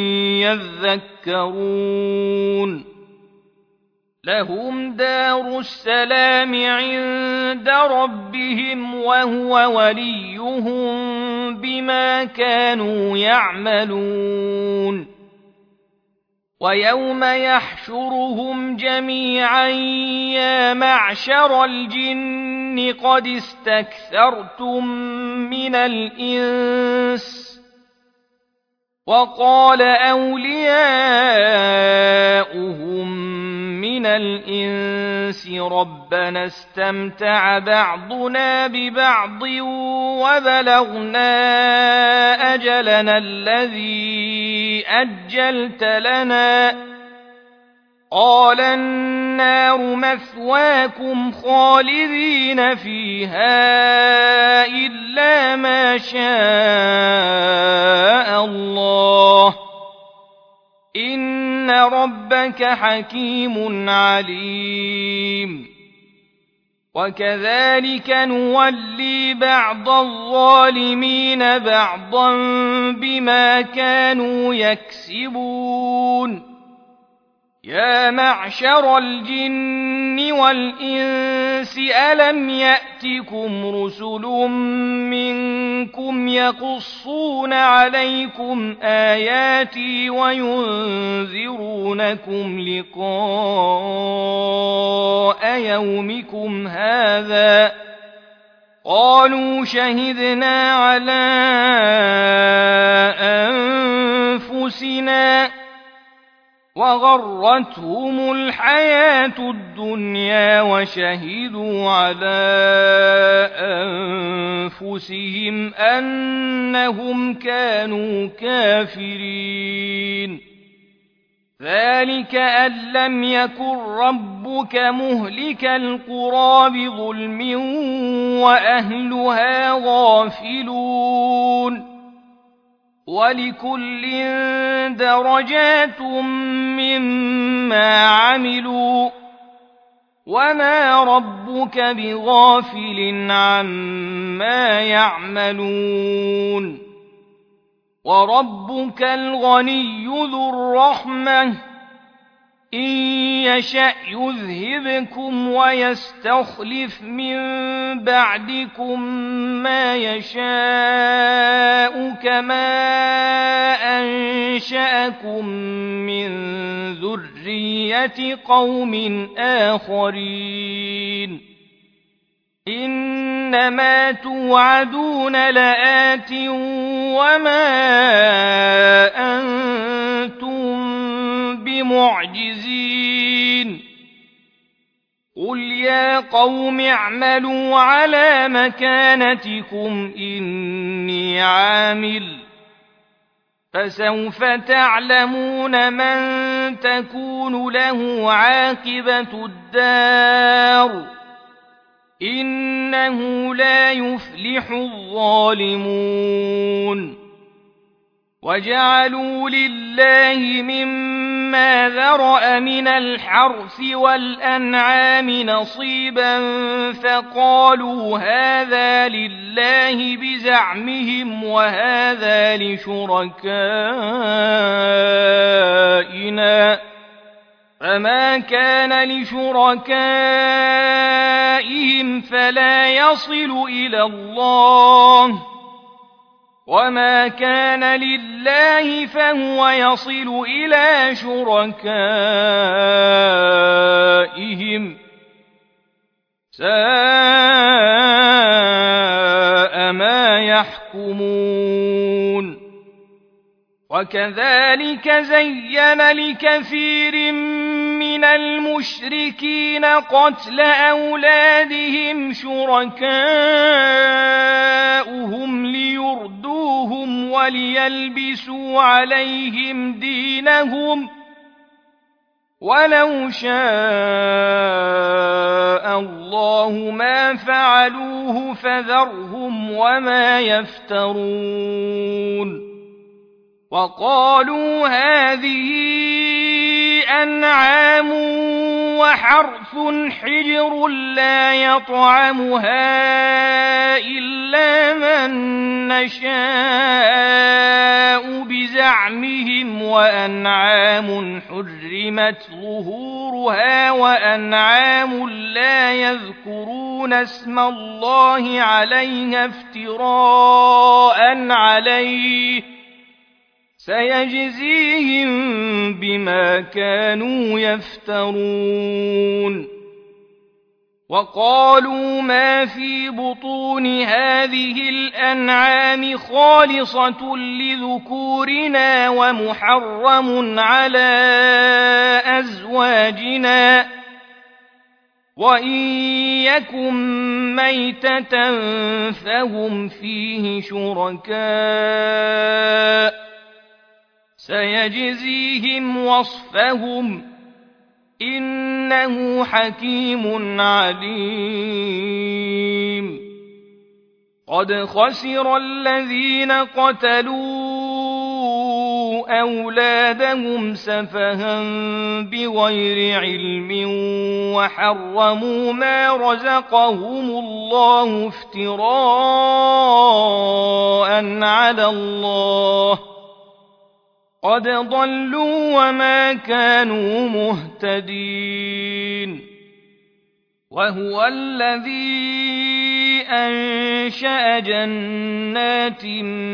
يذكرون لهم دار السلام عند ربهم وهو وليهم بما كانوا يعملون ويوم يحشرهم جميعا يا معشر الجن قد استكثرتم من الإنس وقال أولياؤهم من الإنس ربنا استمتع بعضنا ببعض وبلغنا أجلنا الذي أجلت لنا قال النار مثواكم خالدين فيها إلا ما شاء الله إن ربك حكيم عليم وكذلك نولي بعض الظالمين بعضا بما كانوا يكسبون يا معشر الجن والإنس ألم يأتكم رسل منكم يقصون عليكم آياتي وينذرونكم لقاء يومكم هذا قالوا شهدنا على أنفسنا وغرتهم الحياة الدنيا وشهدوا على أنفسهم أنهم كانوا كافرين ذلك أن لم يكن ربك مهلك القرى بظلم وأهلها غافلون ولكل درجات مما عملوا وما ربك بغافل عما يعملون وربك الغني ذو الرحمة إن يشأ يذهبكم ويستخلف من بعدكم ما يشاء كما أنشأكم من ذرية قوم آخرين إنما توعدون لآت وما أنتم بمعجزين قل يا قوم اعملوا على مكانتكم إني عامل فسوف تعلمون من تكون له عاقبة الدار إنه لا يفلح الظالمون وجعلوا لله مما ذرأ من الحرث والأنعام نصيبا فقالوا هذا لله بزعمهم وهذا لشركائنا فما كان لشركائهم فلا يصل إلى الله وما كان لله فهو يصل إلى شركائهم ساء ما يحكمون وكذلك زين لكثير من المشركين قتل أولادهم شركاؤهم ليردوهم وليلبسوا عليهم دينهم ولو شاء الله ما فعلوه فذرهم وما يفترون وقالوا هذه أنعام وحرث حجر لا يطعمها إلا من نشاء بزعمهم وأنعام حرمت ظهورها وأنعام لا يذكرون اسم الله عليها افتراء عليه سيجزيهم بما كانوا يفترون وقالوا ما في بطون هذه الأنعام خالصة لذكورنا ومحرم على أزواجنا وإن يكن ميتة فهم فيه شركاء سيجزيهم وصفهم إنه حكيم عليم قد خسر الذين قتلوا أولادهم سفها بغير علم وحرموا ما رزقهم الله افتراء على الله قد ضلوا وما كانوا مهتدين وهو الذي أنشأ جنات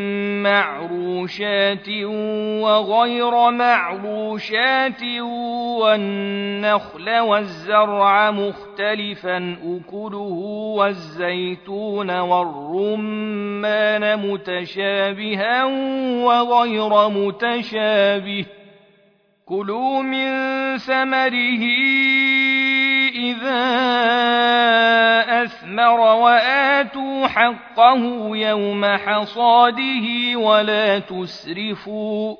معروشات وغير معروشات والنخل والزرع مختلفا أكله والزيتون والرمان متشابها وغير متشابه كلوا من ثمره إذا أثمر وآتوا حقه يوم حصاده ولا تسرفوا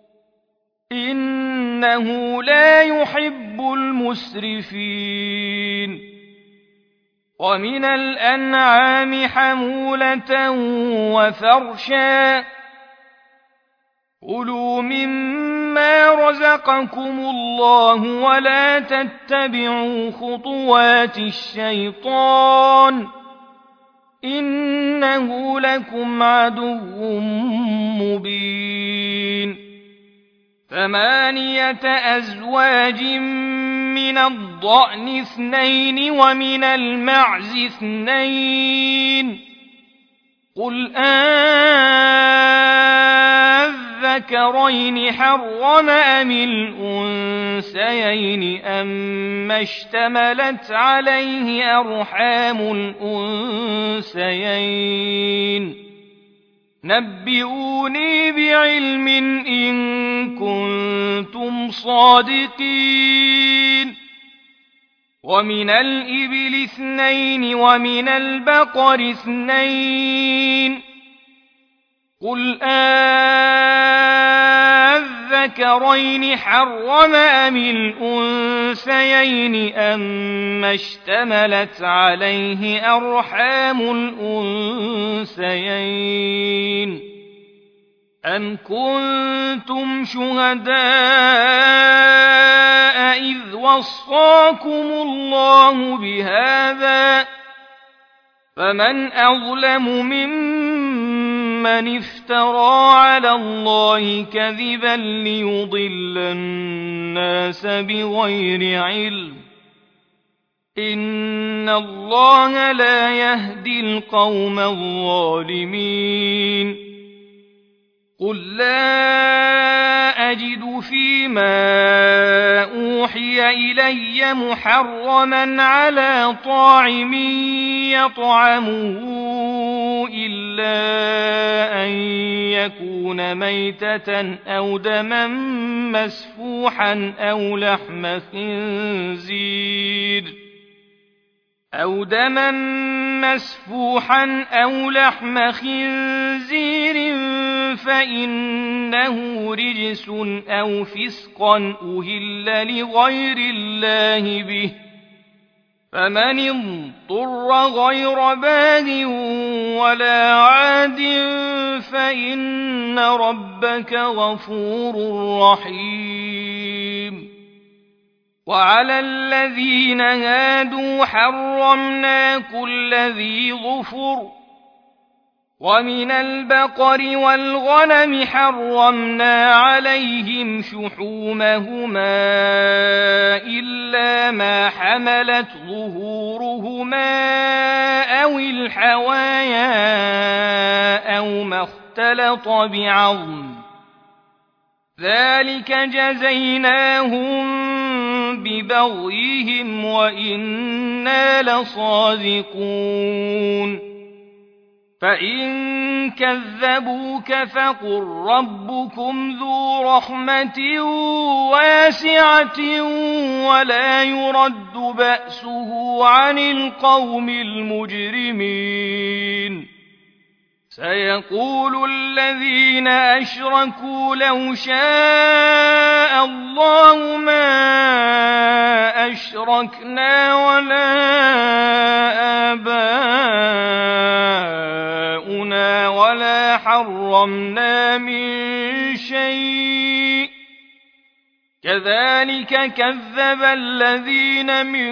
إنه لا يحب المسرفين ومن الأنعام حمولة وفرشا كلوا مما رزقكم الله ولا تتبعوا خطوات الشيطان إنه لكم عدو مبين ثمانية أزواج من الضأن اثنين ومن المعز اثنين قل أذكرين حرم أم الأنثيين أما اشتملت عليه أرحام الأنثيين نبئوني بعلم إن كنتم صادقين ومن الإبل اثنين ومن البقر اثنين قل أذكرين حرم أم الأنثيين أما اشتملت عليه أرحام الأنثيين أم كنتم شهداء إذ وصاكم الله بهذا فمن أظلم ممن افترى على الله كذبا ليضل الناس بغير علم إن الله لا يهدي القوم الظالمين قل لا أجد فيما أوحي إلي محرما على طاعم يطعمه إلا أن يكون ميتة أو دما مسفوحا أو لحم خنزير أو دما مسفوحا أو لحم خنزير فإنه رجس أو فسقا أهل لغير الله به فمن اضطر غير باغ ولا عاد فإن ربك غفور رحيم وعلى الذين هادوا حرمنا كل ذي ظفر ومن البقر والغنم حرمنا عليهم شحومهما إلا ما حملت ظهورهما أو الحوايا أو ما اختلط بعظم ذلك جزيناهم ببغيهم وإنا لصادقون فإن كذبوك فقل ربكم ذو رحمة واسعة ولا يرد بأسه عن القوم المجرمين سيقول الذين أشركوا لو شاء الله ما أشركنا ولا آباؤنا ولا حرمنا من شيء كذلك كذب الذين من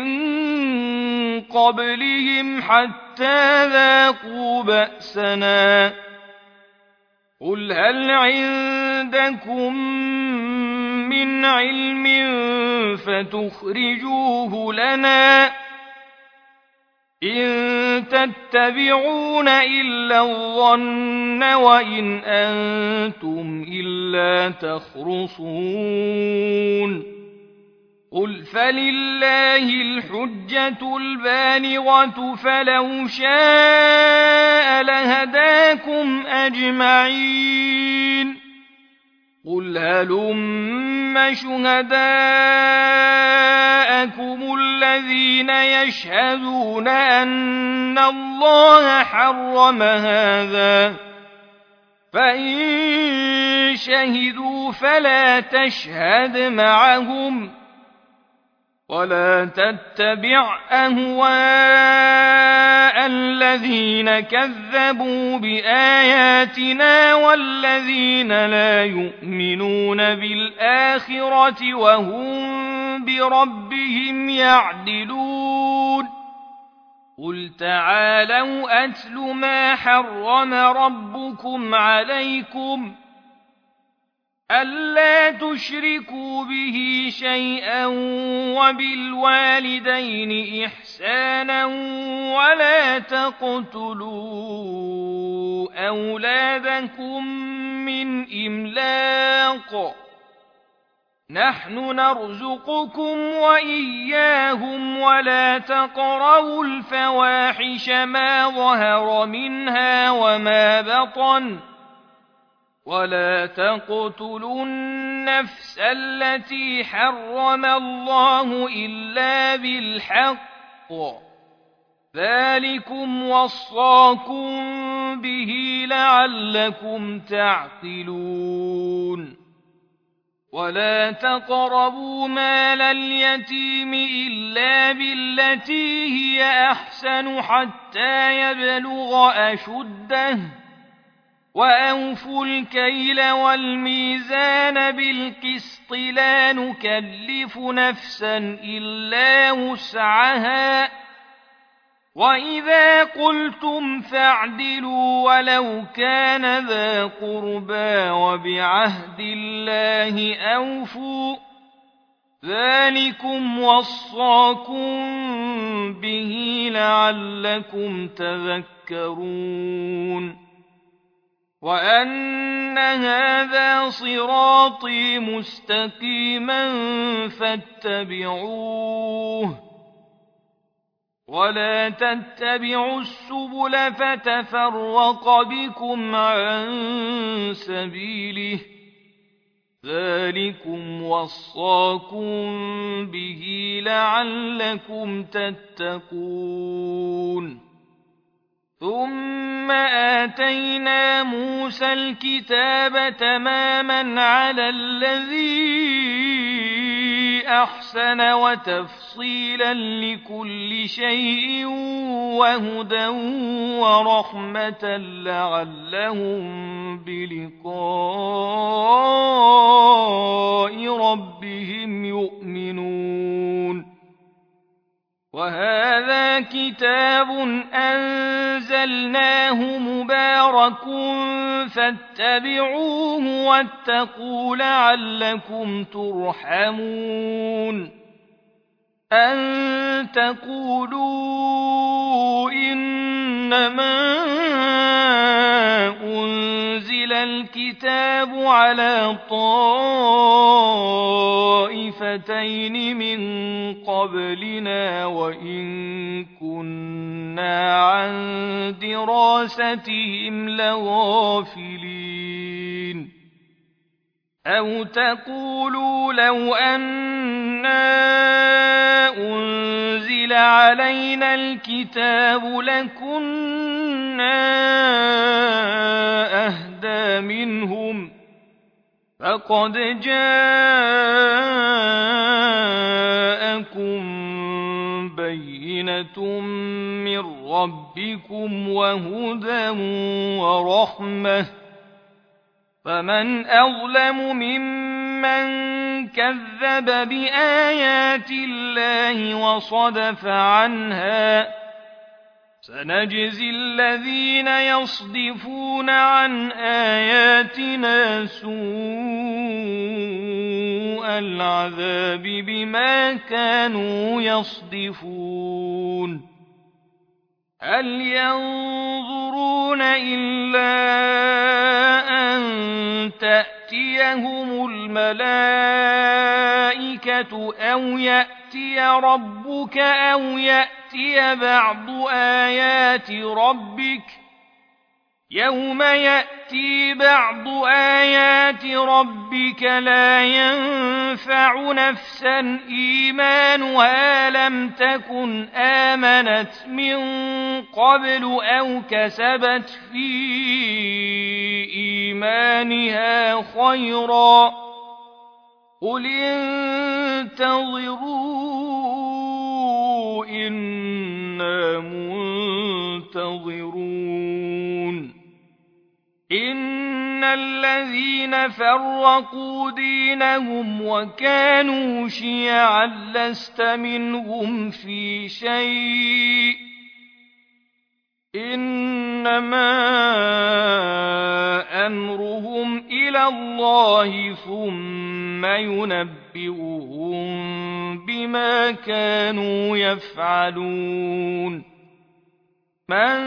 قبلهم حتى ذاقوا بأسنا قل هل عندكم من علم فتخرجوه لنا إن تتبعون إلا الظن وإن أنتم إلا تخرصون قل فلله الحجة البالغة فلو شاء لهداكم أجمعين قل هلم شهداءكم الذين يشهدون أن الله حرم هذا فإن شهدوا فلا تشهد معهم ولا تتبع أهواء الذين كذبوا بآياتنا والذين لا يؤمنون بالآخرة وهم بربهم يعدلون قل تعالوا أتل ما حرم ربكم عليكم ألا تشركوا به شيئا وبالوالدين إحسانا ولا تقتلوا أولادكم من إملاق نحن نرزقكم وإياهم ولا تقربوا الفواحش ما ظهر منها وما بطن ولا تقتلوا النفس التي حرم الله إلا بالحق ذلكم وصاكم به لعلكم تعقلون ولا تقربوا مال اليتيم إلا بالتي هي أحسن حتى يبلغ أشده وأوفوا الكيل والميزان بالقسط لا نكلف نفسا إلا وسعها وإذا قلتم فاعدلوا ولو كان ذا قربى وبعهد الله أوفوا ذلكم وصاكم به لعلكم تذكرون وأن هذا صراطي مستقيما فاتبعوه ولا تتبعوا السبل فتفرق بكم عن سبيله ذلكم وصاكم به لعلكم تتقون ثم آتينا موسى الكتاب تماما على الذي أحسن وتفصيلا لكل شيء وهدى ورحمة لعلهم بلقاء ربهم يؤمنون وهذا كتاب أنزلناه مبارك فاتبعوه واتقوا لعلكم ترحمون أن تقولوا إنما أنزل الكتاب على طائفتين من قبلنا وإن كنا عن دراستهم لغافلين أو تقولوا لو أنا أنزل علينا الكتاب لكنا أهدى منهم فقد جاءكم بينة من ربكم وهدى ورحمة فمن أظلم ممن كذب بآيات الله وصدف عنها سنجزي الذين يصدفون عن آياتنا سوء العذاب بما كانوا يصدفون هل ينظرون إلا أن تأتيهم الملائكة أو يأتي ربك أو يأتي بعض آيات ربك يوم يأتي بعض آيات ربك لا ينفع نفسا إيمانها لم تكن آمنت من قبل أو كسبت في إيمانها خيرا قل انتظروا إنا منتظرون إن الذين فرقوا دينهم وكانوا شيعا لست منهم في شيء إنما أمرهم إلى الله ثم ينبئهم بما كانوا يفعلون من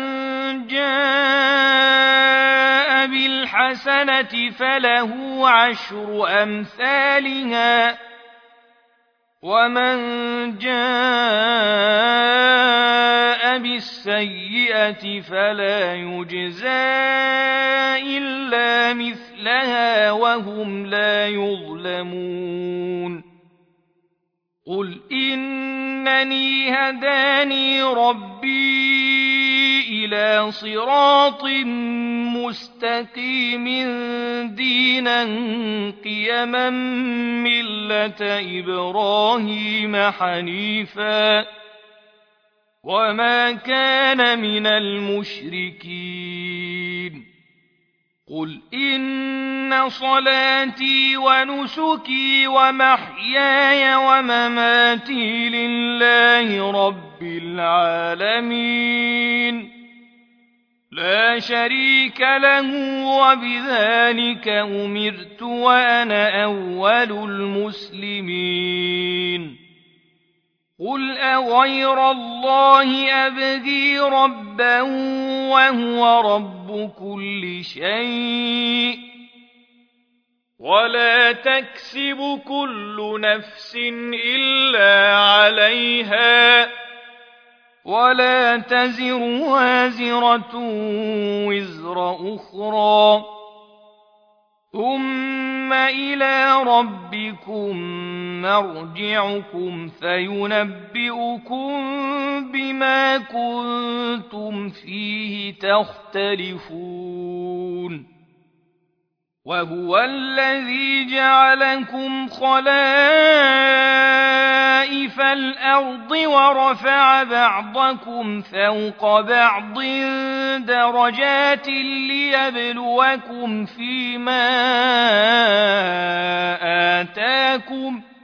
جاء بالحسنة فله عشر أمثالها ومن جاء بالسيئة فلا يجزى إلا مثلها وهم لا يظلمون قل إنني هداني ربي إلى صراط مستقيم دينا قيما ملة إبراهيم حنيفا وما كان من المشركين قل إن صلاتي ونسكي ومحياي ومماتي لله رب العالمين لا شريك له وبذلك أمرت وأنا أول المسلمين قل أغير الله أبغي ربا وهو رب كل شيء ولا تكسب كل نفس إلا عليها ولا تزر وازرة وزر أخرى ثم إلى ربكم مرجعكم فينبئكم بما كنتم فيه تختلفون وهو الذي جعلكم خلائف الأرض ورفع بعضكم فوق بعض درجات ليبلوكم فيما آتاكم